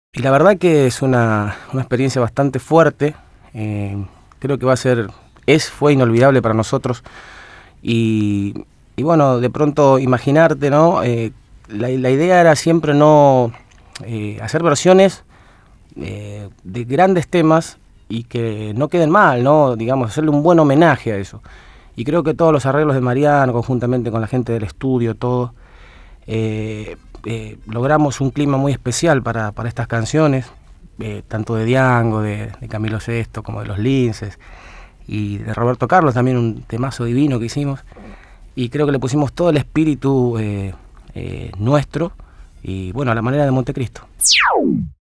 Y la verdad que es una experiencia bastante fuerte. Creo que fue inolvidable para nosotros. Y, y bueno, de pronto imaginarte, ¿no? La idea era siempre no hacer versiones de grandes temas y que no queden mal, ¿no? Digamos, hacerle un buen homenaje a eso. Y creo que todos los arreglos de Mariano, conjuntamente con la gente del estudio, todo, logramos un clima muy especial para estas canciones, tanto de Diango, de Camilo Sesto, como de Los Linces, y de Roberto Carlos, también un temazo divino que hicimos. Y creo que le pusimos todo el espíritu nuestro, y bueno, a la manera de Montecristo.